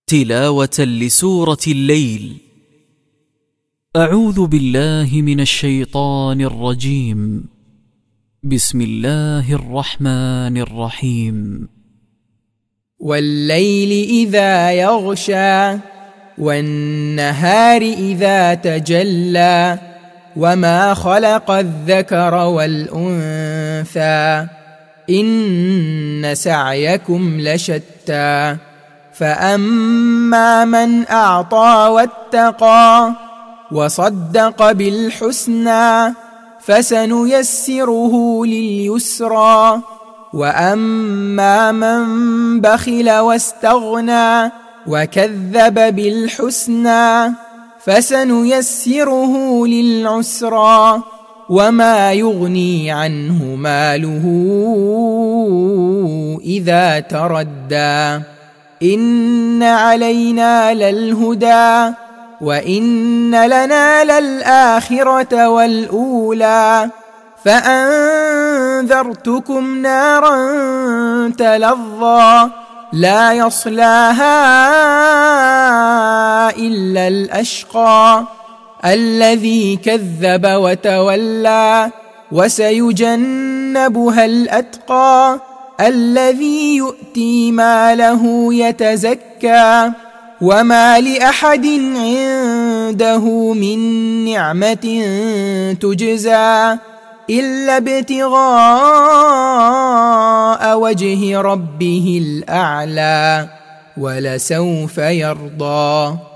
تلاوة لسورة الليل. أعوذ بالله من الشيطان الرجيم. بسم الله الرحمن الرحيم. والليل إذا يغشى والنهار إذا تجلى وما خلق الذكر والأنثى إن سعيكم لشتى فأما من أعطى واتقى وصدق بالحسنى فسنيسره لليسرى وأما من بخل واستغنى وكذب بالحسنى فسنيسره للعسرى وما يغني عنه ماله إذا تردى إن علينا للهدى وإن لنا للآخرة والأولى فأنذرتكم نارا تلظى لا يصلاها إلا الأشقى الذي كذب وتولى وسيجنبها الأتقى الذي يؤتي ماله يتزكى وما لأحد عنده من نعمة تجزى إلا ابتغاء وجه ربه الأعلى ولسوف يرضى.